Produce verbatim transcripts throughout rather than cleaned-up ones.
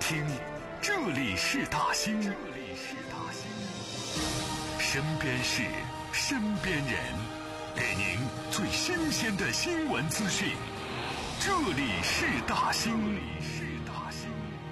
听，这里是大兴，这里是大兴，身边事，身边人，给您最新鲜的新闻资讯。这里是大兴，这里是大兴。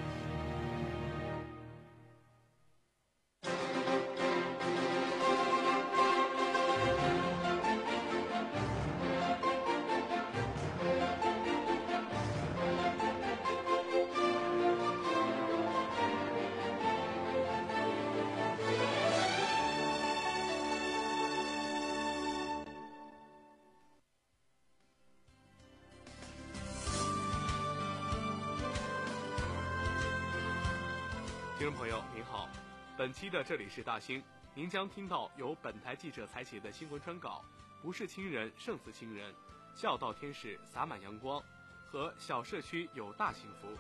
听众朋友您好，本期的这里是大兴，您将听到由本台记者采写的新闻专稿，不是亲人胜似亲人，孝道天使洒满阳光，和小社区有大幸福。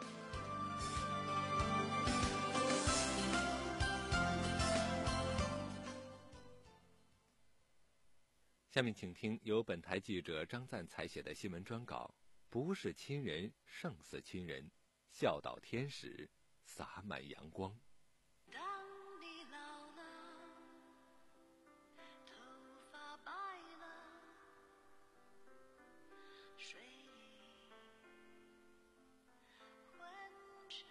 下面请听由本台记者张赞采写的新闻专稿，不是亲人胜似亲人，孝道天使洒满阳光。 当你老了，头发白了，睡意昏沉。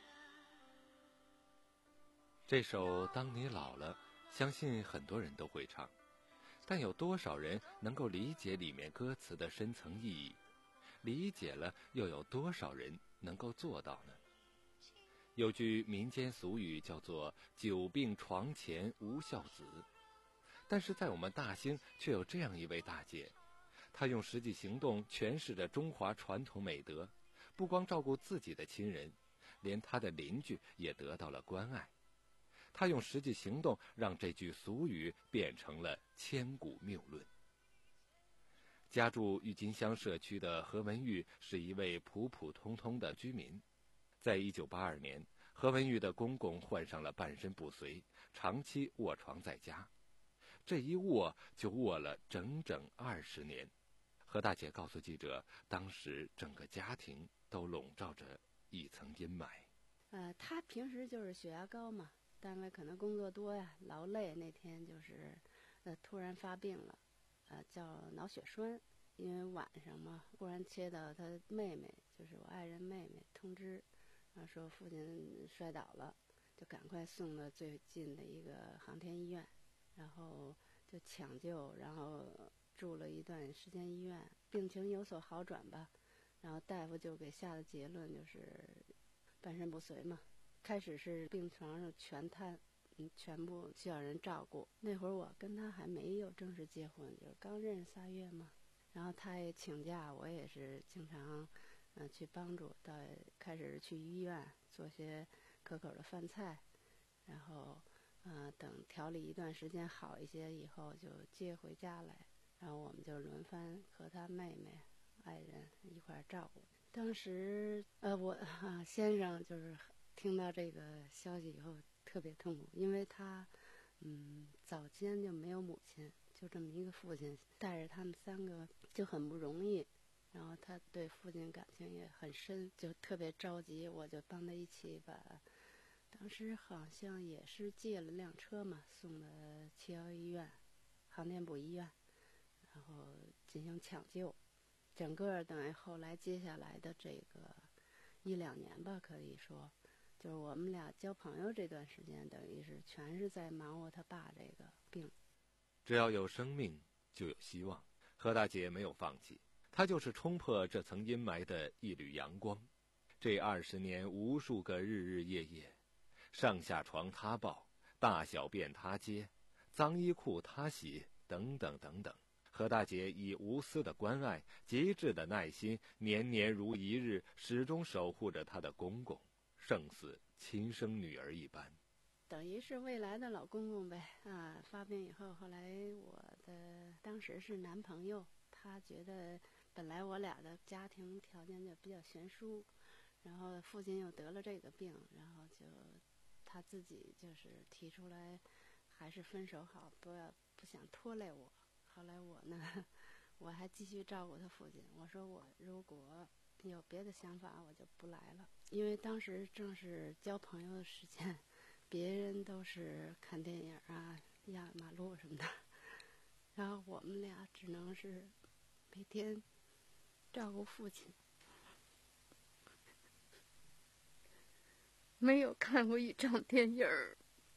这首《当你老了》，相信很多人都会唱，但有多少人能够理解里面歌词的深层意义？理解了，又有多少人能够做到呢？有句民间俗语叫做久病床前无孝子，但是在我们大兴却有这样一位大姐，她用实际行动诠释着中华传统美德，不光照顾自己的亲人，连她的邻居也得到了关爱。她用实际行动让这句俗语变成了千古谬论。家住郁金香社区的何文玉是一位普普通通的居民。在一九八二年，何文玉的公公患上了半身不遂，长期卧床在家。这一卧就卧了整整二十年。何大姐告诉记者，当时整个家庭都笼罩着一层阴霾。 呃，她平时就是血压高嘛，单位可能工作多呀，劳累，那天就是呃突然发病了，呃叫脑血栓。因为晚上嘛，忽然接到她妹妹，就是我爱人妹妹通知，然后说父亲摔倒了，就赶快送到最近的一个航天医院，然后就抢救，然后住了一段时间医院，病情有所好转吧，然后大夫就给下的结论就是半身不遂嘛。开始是病床上全瘫，嗯，全部需要人照顾。那会儿我跟他还没有正式结婚，就是刚认识仨月嘛。然后他也请假，我也是经常嗯、呃、去帮助，到开始去医院做些可口的饭菜，然后呃等调理一段时间好一些以后就接回家来，然后我们就轮番和他妹妹爱人一块儿照顾。当时呃我啊先生就是听到这个消息以后特别痛苦，因为他嗯早间就没有母亲，就这么一个父亲带着他们三个就很不容易，然后他对父亲感情也很深，就特别着急，我就帮他一起把，当时好像也是借了辆车嘛，送到七幺医院航天部医院，然后进行抢救。整个等于后来接下来的这个一两年吧，可以说就是我们俩交朋友这段时间，等于是全是在忙活他爸这个病。 只要有生命就有希望，何大姐没有放弃，她就是冲破这层阴霾的一缕阳光。这二十年无数个日日夜夜，上下床她抱，大小便她接，脏衣裤她洗，等等等等。何大姐以无私的关爱，极致的耐心，年年如一日，始终守护着她的公公，胜似亲生女儿一般。 等于是未来的老公公呗啊！发病以后，后来我的当时是男朋友，他觉得本来我俩的家庭条件就比较悬殊，然后父亲又得了这个病，然后就他自己就是提出来，还是分手好，不要不想拖累我。后来我呢，我还继续照顾他父亲。我说我如果有别的想法，我就不来了。因为当时正是交朋友的时间，别人都是看电影啊、压马路什么的，然后我们俩只能是每天照顾父亲。没有看过一场电影儿，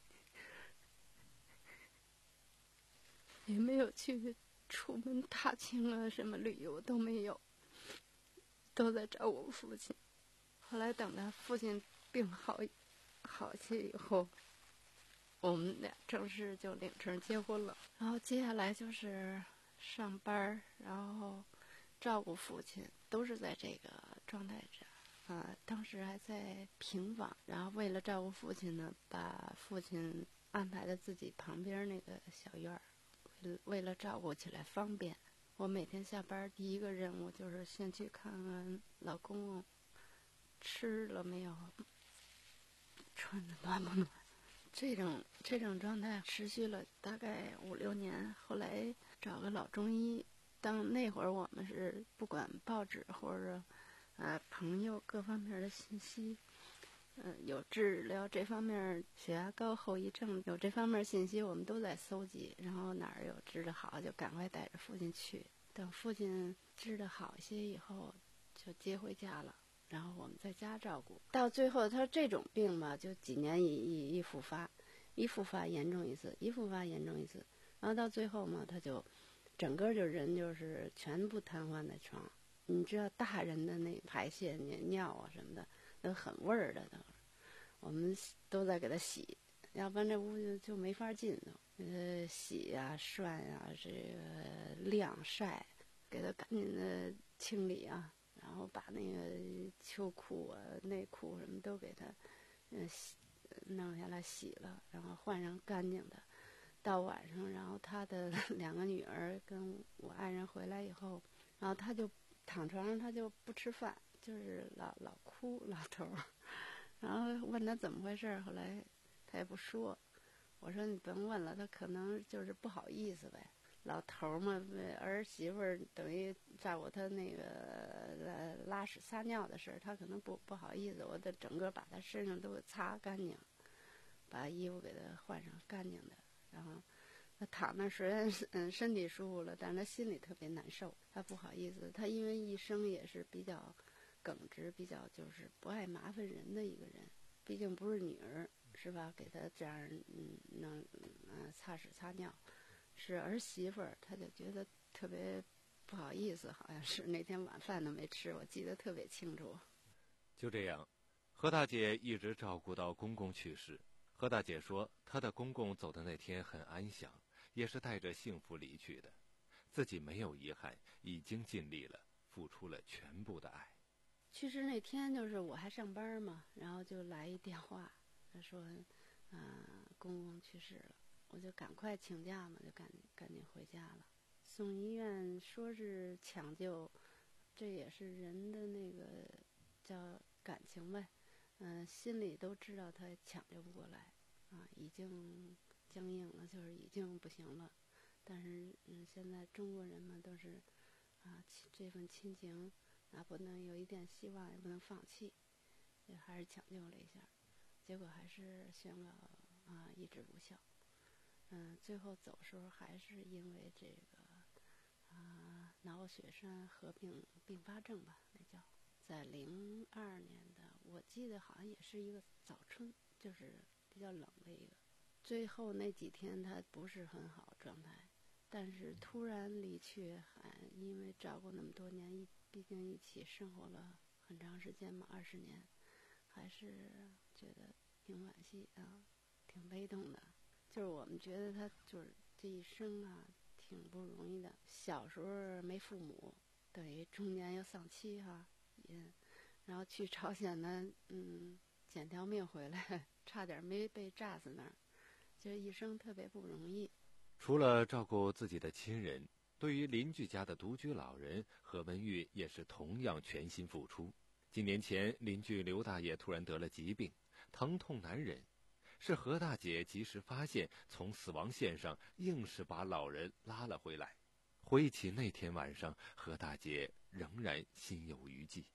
也没有去出门踏青啊，什么旅游都没有，都在找我父亲。后来等他父亲病好好些以后，我们俩正式就领证结婚了。然后接下来就是上班，然后照顾父亲，都是在这个状态下。啊，当时还在平房，然后为了照顾父亲呢，把父亲安排在自己旁边那个小院儿，为为了照顾起来方便。我每天下班第一个任务就是先去看看老公公吃了没有，穿的暖不暖。这种这种状态持续了大概五六年，后来找个老中医。当那会儿我们是不管报纸或者啊，朋友各方面的信息，嗯、呃，有治疗这方面血压高后遗症，有这方面信息，我们都在搜集。然后哪儿有治得好，就赶快带着父亲去。等父亲治得好些以后，就接回家了。然后我们在家照顾。到最后，他这种病吧，就几年一一一复发，一复发严重一次，一复发严重一次。然后到最后嘛，他就整个就人就是全部瘫痪在床。你知道大人的那排泄尿啊什么的都很味儿的，都我们都在给他洗，要不然这屋就就没法进都。呃，洗呀、涮呀、这个晾晒，给他赶紧的清理啊，然后把那个秋裤啊、内裤什么都给他，嗯，洗弄下来洗了，然后换上干净的。到晚上，然后他的两个女儿跟我爱人回来以后，然后他就躺床上，他就不吃饭，就是老老哭，老头儿。然后问他怎么回事，后来他也不说。我说你甭问了，他可能就是不好意思呗。老头儿嘛，儿媳妇儿等于照顾他那个拉屎撒尿的事儿，他可能不不好意思。我得整个把他身上都给擦干净，把衣服给他换上干净的。然后他躺那虽然嗯身体舒服了，但是他心里特别难受，他不好意思。他因为一生也是比较耿直，比较就是不爱麻烦人的一个人，毕竟不是女儿是吧？给他这样嗯能嗯擦屎擦尿，是儿媳妇儿，他就觉得特别不好意思，好像是那天晚饭都没吃，我记得特别清楚。 就这样，何大姐一直照顾到公公去世。何大姐说，她的公公走的那天很安详，也是带着幸福离去的，自己没有遗憾，已经尽力了，付出了全部的爱。 去世那天就是我还上班嘛，然后就来一电话，他说，嗯、呃，公公去世了，我就赶快请假嘛，就赶赶紧回家了。送医院说是抢救，这也是人的那个叫感情呗。嗯、呃，心里都知道他抢救不过来，啊，已经僵硬了，就是已经不行了。但是，嗯，现在中国人嘛，都是，啊，这份亲情，哪不能有一点希望，也不能放弃，也还是抢救了一下，结果还是宣告啊医治无效。嗯、呃，最后走时候还是因为这个啊脑血栓合并并发症吧，那叫。在零二年的，我记得好像也是一个早春，就是比较冷的一个。最后那几天他不是很好状态，但是突然离去，还因为照顾那么多年，一毕竟一起生活了很长时间嘛，二十年，还是觉得挺惋惜啊，挺悲痛的。就是我们觉得他就是这一生啊，挺不容易的。小时候没父母，等于中年又丧妻哈、啊。嗯，然后去朝鲜呢，嗯，捡条命回来，差点没被炸死那儿，就是一生特别不容易。 除了照顾自己的亲人，对于邻居家的独居老人，何文玉也是同样全心付出。几年前，邻居刘大爷突然得了疾病，疼痛难忍，是何大姐及时发现，从死亡线上硬是把老人拉了回来。回忆起那天晚上，何大姐仍然心有余悸。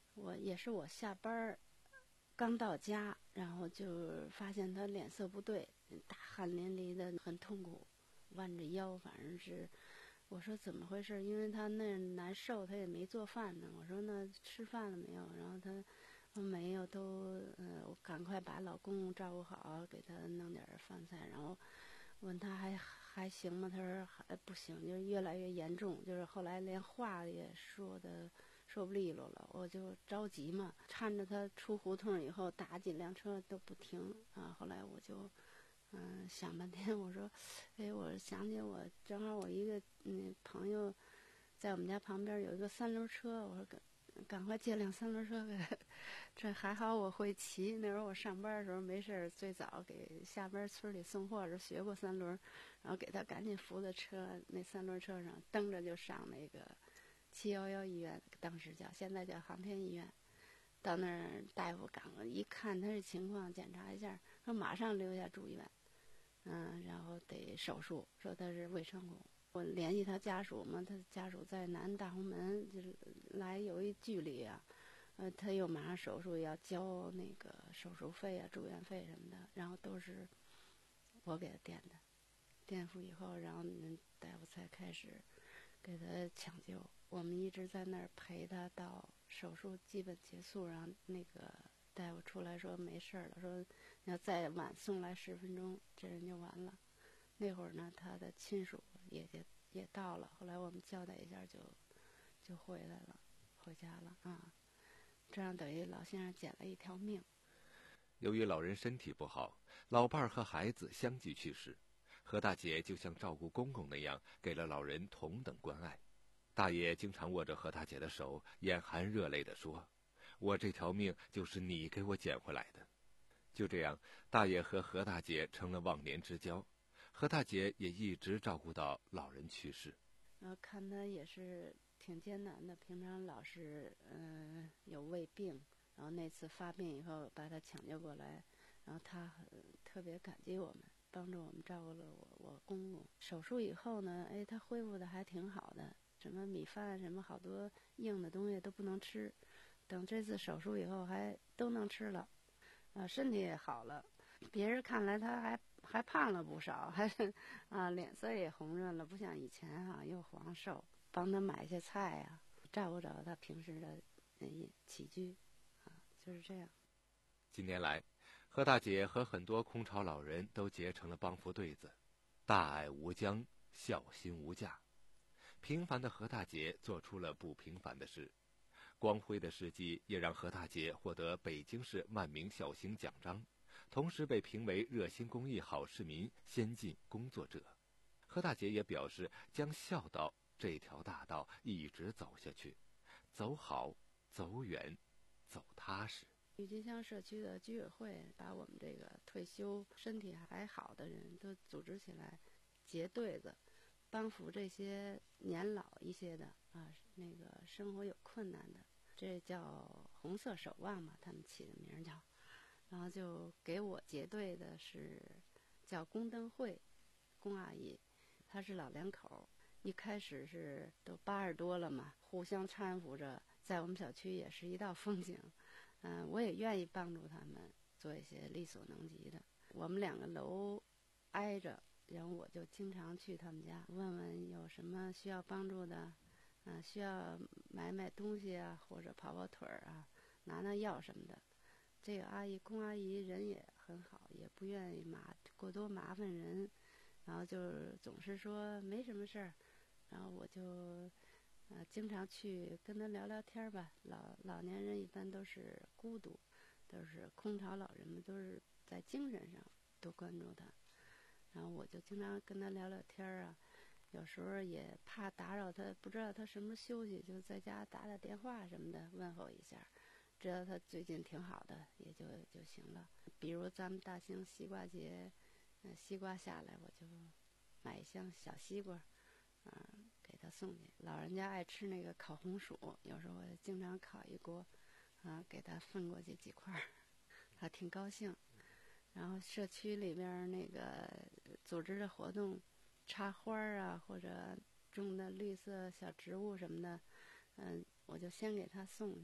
我也是我下班儿刚到家，然后就发现他脸色不对，大汗淋漓的，很痛苦，弯着腰，反正是。我说怎么回事？因为他那难受，他也没做饭呢。我说那吃饭了没有？然后他说没有，都呃，我赶快把老公公照顾好，给他弄点饭菜。然后问他还还行吗？他说还不行，就是越来越严重，就是后来连话也说的说不利落了。我就着急嘛，搀着他出胡同以后，打几辆车都不停啊。后来我就。嗯，想半天，我说，哎，我想起我正好我一个嗯朋友，在我们家旁边有一个三轮车，我说赶赶快借辆三轮车给，这还好我会骑。那时候我上班的时候没事儿，最早给下边村里送货时学过三轮，然后给他赶紧扶在车那三轮车上，蹬着就上那个七幺幺医院，当时叫现在叫航天医院。到那儿大夫赶了一看他这情况，检查一下，说马上留下住院。嗯，然后得手术，说他是胃穿孔。我联系他家属嘛，他家属在南大红门，就是来有一距离啊。呃，他又马上手术要交那个手术费啊、住院费什么的，然后都是我给他垫的。垫付以后，然后大夫才开始给他抢救。我们一直在那儿陪他到手术基本结束，然后那个大夫出来说没事了，说要再晚送来十分钟，这人就完了。那会儿呢，他的亲属也也也到了，后来我们交代一下就就回来了，回家了啊。这样等于老先生捡了一条命。 由于老人身体不好，老伴儿和孩子相继去世，何大姐就像照顾公公那样，给了老人同等关爱。大爷经常握着何大姐的手，眼含热泪地说：“我这条命就是你给我捡回来的。”就这样，大爷和何大姐成了忘年之交，何大姐也一直照顾到老人去世。 然后看他也是挺艰难的，平常老是嗯、呃、有胃病，然后那次发病以后把他抢救过来，然后他很特别感激我们，帮助我们照顾了我我公公。手术以后呢，哎，他恢复的还挺好的，什么米饭什么好多硬的东西都不能吃，等这次手术以后还都能吃了，啊，身体也好了。别人看来他还还胖了不少，还是啊脸色也红润了，不像以前啊又黄瘦。帮他买些菜啊，照顾照顾他平时的嗯起居，啊就是这样。 近年来，何大姐和很多空巢老人都结成了帮扶对子，大爱无疆，孝心无价。平凡的何大姐做出了不平凡的事，光辉的事迹也让何大姐获得北京市万名孝星奖章，同时被评为热心公益好市民、先进工作者。何大姐也表示将孝道这条大道一直走下去，走好、走远、走踏实。 郁金香社区的居委会把我们这个退休身体还好的人都组织起来，结对子，帮扶这些年老一些的啊，那个生活有困难的，这叫红色守望嘛，他们起的名叫。然后就给我结对的是叫宫灯会，宫阿姨，她是老两口，一开始是都八十多了嘛，互相搀扶着，在我们小区也是一道风景。嗯、呃，我也愿意帮助他们做一些力所能及的。我们两个楼挨着，然后我就经常去他们家问问有什么需要帮助的，嗯、呃，需要买买东西啊，或者跑跑腿儿啊，拿拿药什么的。这个阿姨宫阿姨人也很好，也不愿意麻过多麻烦人，然后就是总是说没什么事儿，然后我就呃经常去跟他聊聊天吧。老老年人一般都是孤独，都是空巢老人们，都是在精神上多关注他，然后我就经常跟他聊聊天啊。有时候也怕打扰他，不知道他什么休息，就在家打打电话什么的问候一下，知道他最近挺好的也就就行了。比如咱们大兴西瓜节，呃，西瓜下来我就买一箱小西瓜，嗯、呃，给他送去。老人家爱吃那个烤红薯，有时候我经常烤一锅，啊、呃，给他分过去几块，他挺高兴。然后社区里边那个组织的活动，插花啊或者种的绿色小植物什么的，嗯、呃，我就先给他送去。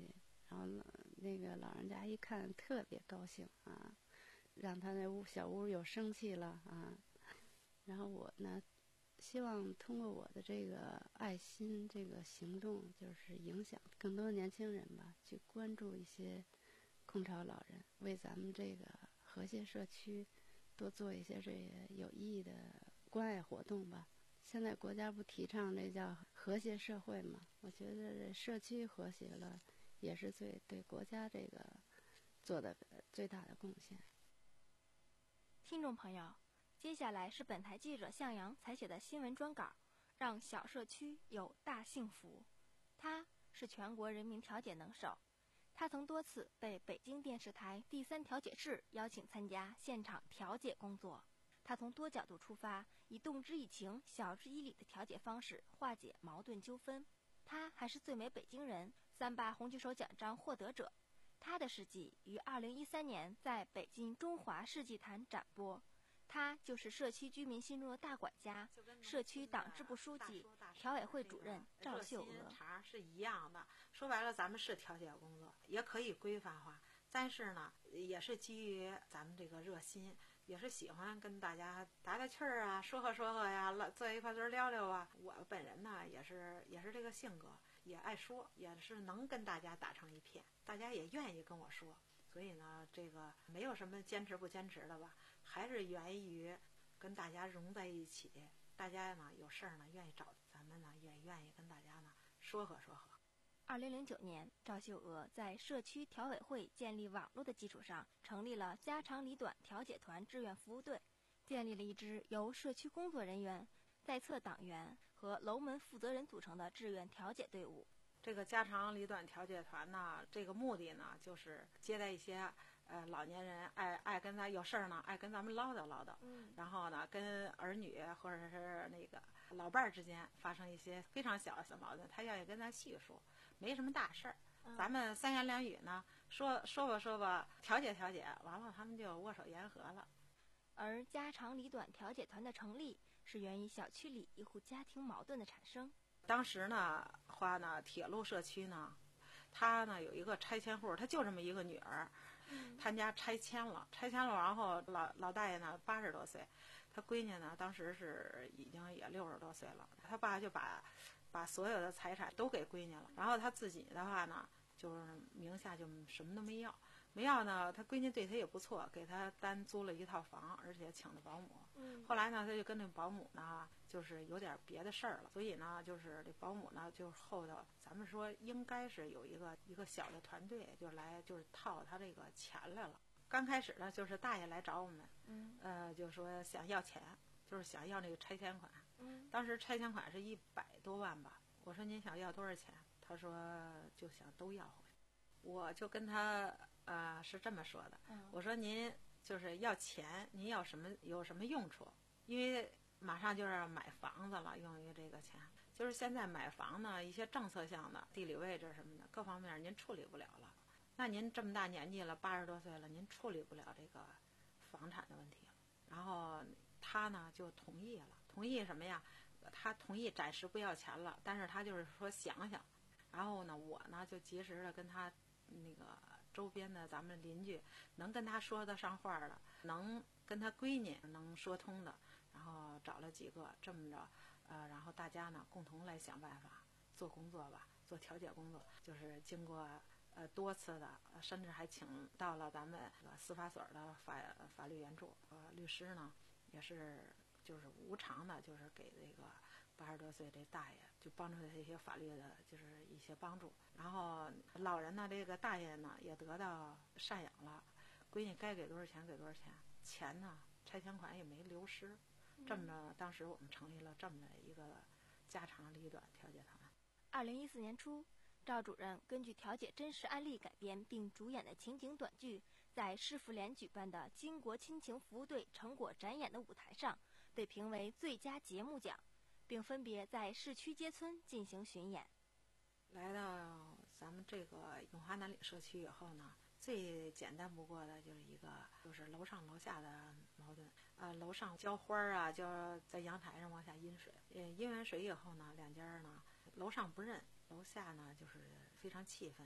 然后那个老人家一看特别高兴啊，让他那屋小屋有生气了啊。然后我呢，希望通过我的这个爱心这个行动，就是影响更多的年轻人吧，去关注一些空巢老人，为咱们这个和谐社区多做一些这个有意义的关爱活动吧。现在国家不提倡这叫和谐社会嘛？我觉得这社区和谐了，也是最对国家这个做的最大的贡献。 听众朋友，接下来是本台记者向阳采写的新闻专稿，让小社区有大幸福。他是全国人民调解能手，他曾多次被北京电视台第三调解室邀请参加现场调解工作。他从多角度出发，以动之以情、晓之以理的调解方式化解矛盾纠纷。他还是最美北京人三八红旗手奖章获得者。他的事迹于二零一三年在北京中华世纪坛展播。他就是社区居民心中的大管家，社区党支部书记、调委会主任赵秀娥。 茶是一样的，说白了，咱们是调解工作，也可以规范化，但是呢，也是基于咱们这个热心，也是喜欢跟大家打打趣儿啊，说和说和呀，坐一块堆聊聊啊。我本人呢，也是也是这个性格，也爱说，也是能跟大家打成一片，大家也愿意跟我说。所以呢，这个没有什么坚持不坚持的吧，还是源于跟大家融在一起。大家呢有事儿呢愿意找咱们呢，也愿意跟大家呢说和说和。 二零零九年，赵秀娥在社区调委会建立网络的基础上，成立了家长里短调解团志愿服务队，建立了一支由社区工作人员、在册党员和楼门负责人组成的志愿调解队伍。 这个家长里短调解团呢，这个目的呢，就是接待一些呃老年人爱爱跟咱有事儿呢，爱跟咱们唠叨唠叨，嗯，然后呢，跟儿女或者是那个老伴儿之间发生一些非常小的矛盾，他愿意跟咱叙述，没什么大事儿，嗯，咱们三言两语呢，说说吧说吧，调解调解，完了他们就握手言和了。 而家长里短调解团的成立，是源于小区里一户家庭矛盾的产生。 当时呢，话呢，铁路社区呢，他呢有一个拆迁户，他就这么一个女儿，他家拆迁了，拆迁了，然后老老大爷呢八十多岁，他闺女呢当时是已经也六十多岁了，他爸就把把所有的财产都给闺女了，然后他自己的话呢，就是名下就什么都没要，没要呢，他闺女对他也不错，给他单租了一套房，而且请了保姆。嗯，后来呢，他就跟那保姆呢，就是有点别的事儿了，所以呢，就是这保姆呢，就是后头咱们说应该是有一个一个小的团队，就来就是套他这个钱来了。刚开始呢，就是大爷来找我们，嗯，呃，就说想要钱，就是想要那个拆迁款。嗯，当时拆迁款是一百多万吧。我说您想要多少钱？他说就想都要回。我就跟他呃是这么说的，嗯，我说您就是要钱，您要什么有什么用处？因为马上就是要买房子了，用于这个钱，就是现在买房呢，一些政策项的地理位置什么的各方面您处理不了了。那您这么大年纪了，八十多岁了，您处理不了这个房产的问题了。然后他呢就同意了，同意什么呀？他同意暂时不要钱了，但是他就是说想想。然后呢，我呢就及时的跟他那个周边的咱们邻居，能跟他说得上话的，能跟他闺女能说通的，然后找了几个，这么着，呃，然后大家呢共同来想办法做工作吧，做调解工作，就是经过呃多次的，甚至还请到了咱们司法所的法法律援助，呃，律师呢也是就是无偿的，就是给这个八十多岁这大爷就帮助他一些法律的，就是一些帮助。然后老人呢，这个大爷呢也得到赡养了，闺女该给多少钱给多少钱，钱呢拆迁款也没流失。这么着，当时我们成立了这么的一个家长里短调解团。 二零一四年初，赵主任根据调解真实案例改编并主演的情景短剧，在市妇联举办的巾帼亲情服务队成果展演的舞台上，被评为最佳节目奖，并分别在市区街村进行巡演。 来到咱们这个永华南里社区以后呢，最简单不过的就是一个就是楼上楼下的矛盾。呃，楼上浇花啊，就在阳台上往下阴水，呃，阴完水以后呢，两家呢，楼上不认，楼下呢就是非常气愤，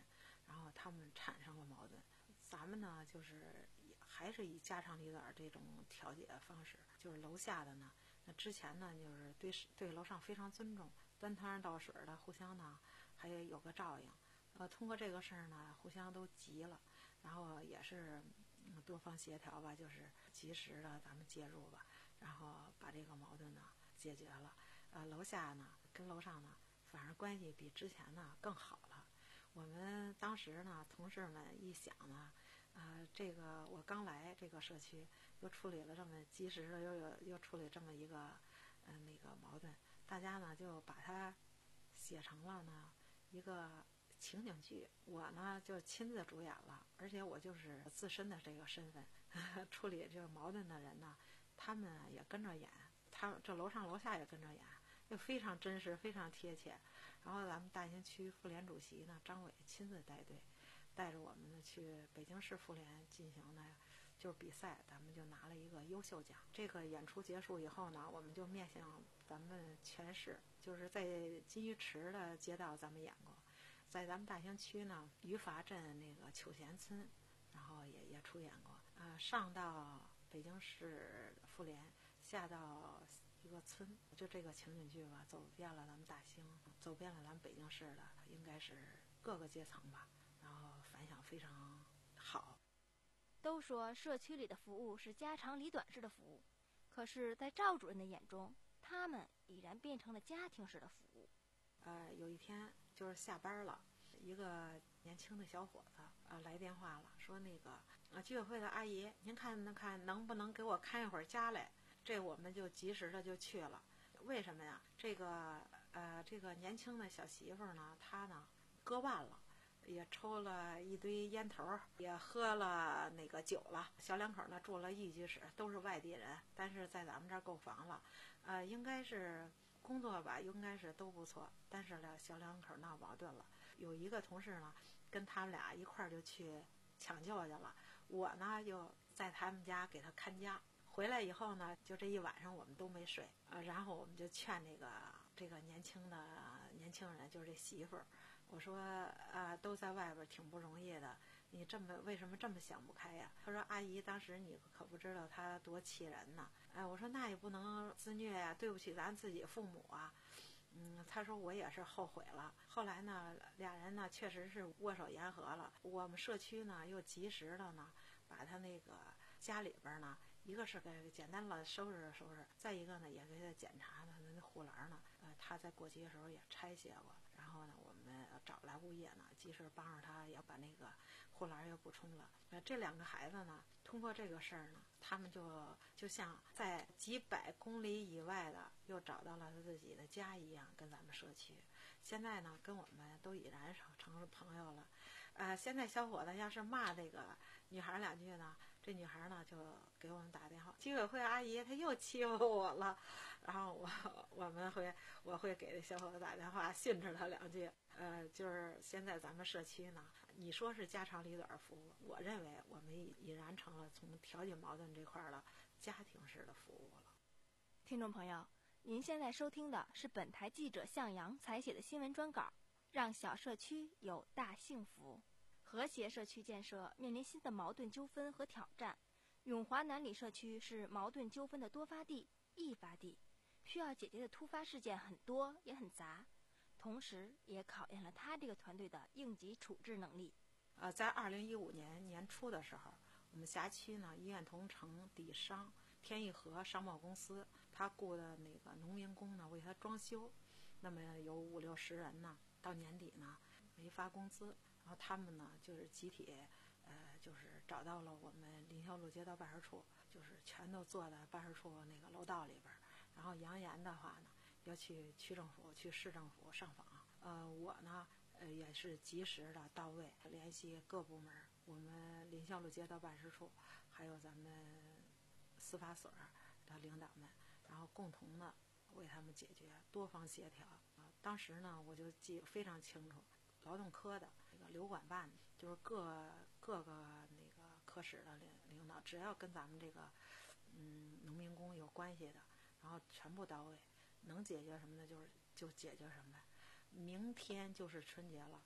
然后他们产生了矛盾。咱们呢，就是还是以家长里短这种调解方式，就是楼下的呢，那之前呢，就是对对楼上非常尊重，端汤倒水的，互相呢还有个照应。呃，通过这个事儿呢，互相都急了，然后也是、嗯、多方协调吧，就是及时的咱们介入吧，然后把这个矛盾呢解决了。呃，楼下呢跟楼上呢，反而关系比之前呢更好了。我们当时呢，同事们一想呢，呃，这个我刚来这个社区，又处理了这么及时的，又有又处理这么一个，嗯、呃，那个矛盾，大家呢就把它写成了呢一个情景剧。我呢就亲自主演了，而且我就是自身的这个身份，呵呵处理这个矛盾的人呢，他们也跟着演，他这楼上楼下也跟着演，就非常真实，非常贴切。然后咱们大兴区妇联主席呢张伟亲自带队，带着我们呢去北京市妇联进行呢就是比赛，咱们就拿了一个优秀奖。这个演出结束以后呢，我们就面向咱们全市，就是在金鱼池的街道咱们演过，在咱们大兴区呢余阀镇那个秋贤村，然后也也出演过。呃，上到北京市妇联，下到一个村，就这个情景剧吧，走遍了咱们大兴，走遍了咱们北京市的，应该是各个阶层吧，然后反响非常好。 都说社区里的服务是家长里短式的服务，可是在赵主任的眼中，他们已然变成了家庭式的服务。 呃，有一天就是下班了，一个年轻的小伙子呃来电话了，说那个呃居委会的阿姨，您看能看能不能给我看一会儿家来？这我们就及时的就去了。为什么呀？这个呃这个年轻的小媳妇呢，她呢割腕了，也抽了一堆烟头，也喝了那个酒了。小两口呢住了一居室，都是外地人，但是在咱们这儿购房了，呃，应该是工作吧，应该是都不错。但是呢，小两口闹矛盾了，有一个同事呢跟他们俩一块儿就去抢救去了，我呢就在他们家给他看家。回来以后呢，就这一晚上我们都没睡，呃，然后我们就劝那个这个年轻的年轻人，就是这媳妇儿，我说啊、呃，都在外边挺不容易的，你这么为什么这么想不开呀？他说阿姨，当时你可不知道他多气人呢。哎，我说那也不能自虐呀，对不起咱自己父母啊。嗯，他说我也是后悔了。后来呢，俩人呢确实是握手言和了。我们社区呢又及时的呢把他那个家里边呢。一个是给简单了收拾收拾，再一个呢也给他检查呢，那护栏呢，呃，他在过期的时候也拆卸过，然后呢，我们找来物业呢，及时帮着他也把那个护栏又补充了。呃，这两个孩子呢，通过这个事儿呢，他们就就像在几百公里以外的又找到了自己的家一样，跟咱们社区。现在呢，跟我们都已然成了朋友了。呃，现在小伙子要是骂那个女孩两句呢，这女孩呢就给我们打电话，居委会阿姨她又欺负我了，然后我我们会我会给这小伙子打电话训斥他两句。呃，就是现在咱们社区呢，你说是家长里短服务，我认为我们已然成了从调解矛盾这块了家庭式的服务了。 听众朋友，您现在收听的是本台记者向阳采写的新闻专稿，让小社区有大幸福。和谐社区建设面临新的矛盾纠纷和挑战。永华南里社区是矛盾纠纷的多发地、易发地，需要解决的突发事件很多也很杂，同时也考验了他这个团队的应急处置能力。 呃，在二零一五年年初的时候，我们辖区呢医院同城底商天益和商贸公司，他雇的那个农民工呢为他装修，那么有五六十人呢，到年底呢没发工资。然后他们呢，就是集体，呃，就是找到了我们凌霄路街道办事处，就是全都坐在办事处那个楼道里边。然后扬言的话呢，要去区政府、去市政府上访。呃，我呢，呃，也是及时的到位，联系各部门，我们凌霄路街道办事处，还有咱们司法所的领导们，然后共同的为他们解决，多方协调。呃，当时呢，我就记非常清楚。劳动科的这个流管办，就是各各个那个科室的领领导，只要跟咱们这个嗯农民工有关系的，然后全部到位，能解决什么的，就是就解决什么。明天就是春节了，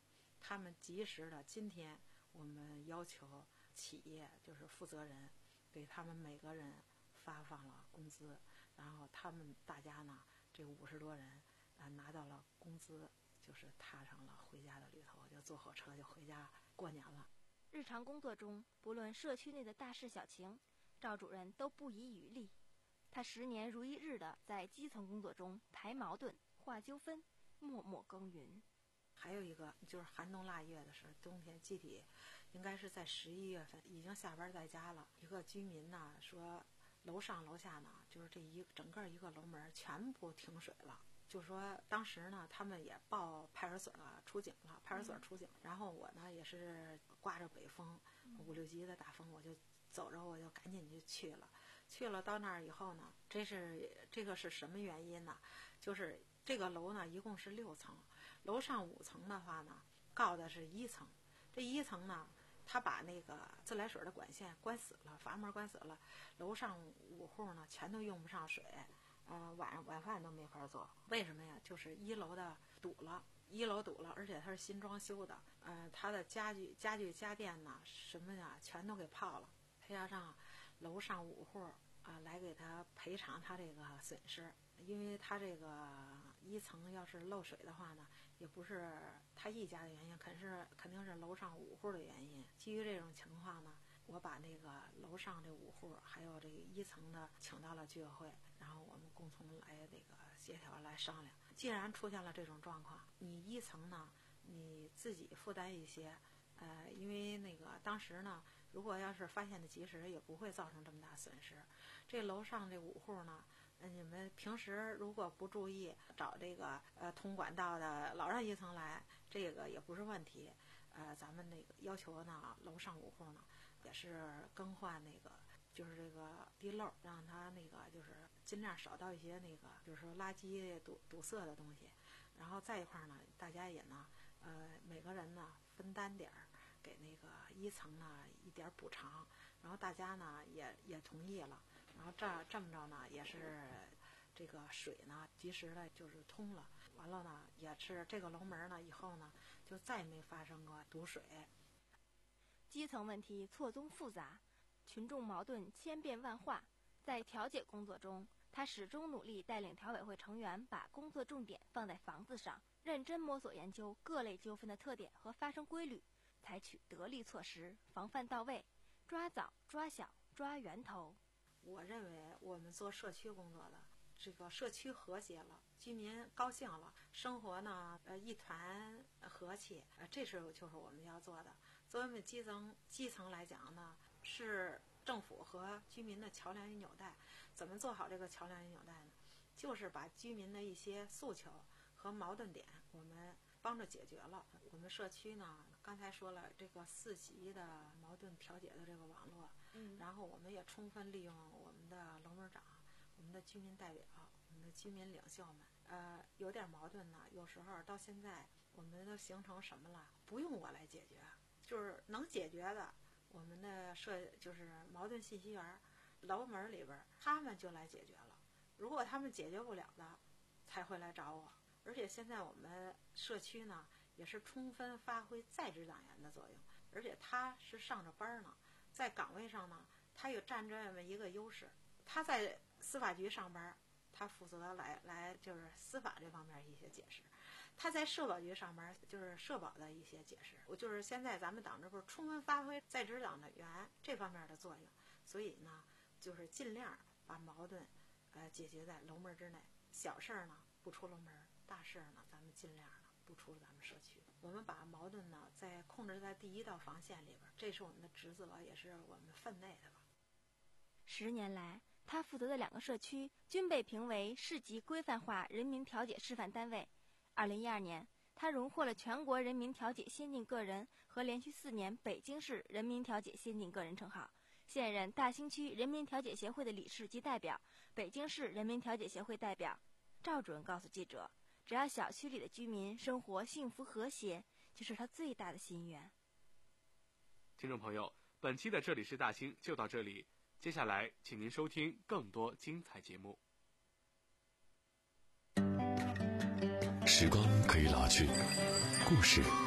他们及时的，今天我们要求企业就是负责人给他们每个人发放了工资，然后他们大家呢这五十多人啊拿到了工资，就是踏上了回家的旅途，就坐火车就回家过年了。 日常工作中，不论社区内的大事小情，赵主任都不遗余力。他十年如一日的在基层工作中排矛盾、化纠纷，默默耕耘。 还有一个就是寒冬腊月的时候，冬天具体应该是在十一月份，已经下班在家了。一个居民呢说，楼上楼下呢，就是这一整个一个楼门全部停水了。就说当时呢，他们也报派出所了，出警了，派出所出警。然后我呢也是刮着北风，五六级的大风，我就走着我就赶紧就去了。去了到那儿以后呢，这是这个是什么原因呢？就是这个楼呢一共是六层，楼上五层的话呢，告的是一层。这一层呢，他把那个自来水的管线关死了，阀门关死了，楼上五户呢全都用不上水。呃，晚上晚饭都没法做，为什么呀？就是一楼的堵了，一楼堵了，而且它是新装修的，呃，它的家具、家具、家电呢，什么呀，全都给泡了。他要让楼上五户啊、呃、来给他赔偿他这个损失，因为他这个一层要是漏水的话呢，也不是他一家的原因，肯是肯定是楼上五户的原因。基于这种情况呢，我把那个楼上这五户还有这个一层的请到了居委会，然后我们共同来那个协调来商量。既然出现了这种状况，你一层呢你自己负担一些，呃，因为那个当时呢，如果要是发现的及时，也不会造成这么大损失。这楼上这五户呢，呃，你们平时如果不注意，找这个呃通管道的老让一层来，这个也不是问题。呃，咱们那个要求呢，楼上五户呢也是更换那个就是这个地漏，让它那个就是尽量少到一些那个就是说垃圾堵堵塞的东西。然后再一块呢，大家也呢呃每个人呢分担点儿，给那个一层呢一点补偿，然后大家呢也也同意了，然后这这么着呢也是这个水呢及时的就是通了，完了呢也是这个楼门呢以后呢就再没发生过堵水。 基层问题错综复杂，群众矛盾千变万化，在调解工作中，他始终努力带领调委会成员把工作重点放在房子上，认真摸索研究各类纠纷的特点和发生规律，采取得力措施，防范到位，抓早抓小抓源头。 我认为我们做社区工作的，这个社区和谐了，居民高兴了，生活呢呃一团和气，呃这是就是我们要做的。作为我们基层基层来讲呢，是政府和居民的桥梁与纽带。怎么做好这个桥梁与纽带呢？就是把居民的一些诉求和矛盾点，我们帮着解决了。我们社区呢，刚才说了这个四级的矛盾调解的这个网络，嗯，然后我们也充分利用我们的楼门长、我们的居民代表、我们的居民领袖们，呃，有点矛盾呢，有时候到现在我们都形成什么了？不用我来解决，就是能解决的，我们的社就是矛盾信息源楼门里边，他们就来解决了。如果他们解决不了的，才会来找我。而且现在我们社区呢，也是充分发挥在职党员的作用，而且他是上着班呢，在岗位上呢，他有占这么一个优势。他在司法局上班，他负责来来就是司法这方面一些解释；他在社保局上班，就是社保的一些解释。我就是现在咱们党支部充分发挥在职党的员这方面的作用，所以呢，就是尽量把矛盾呃解决在楼门之内，小事儿呢不出楼门，大事呢咱们尽量呢不出咱们社区。我们把矛盾呢在控制在第一道防线里边，这是我们的职责，也是我们分内的吧。 十年来，他负责的两个社区均被评为市级规范化人民调解示范单位。二零一二年，他荣获了全国人民调解先进个人和连续四年北京市人民调解先进个人称号，现任大兴区人民调解协会的理事及代表，北京市人民调解协会代表。赵主任告诉记者，只要小区里的居民生活幸福和谐，就是他最大的心愿。 听众朋友，本期的这里是大兴就到这里，接下来请您收听更多精彩节目。 时光可以老去，故事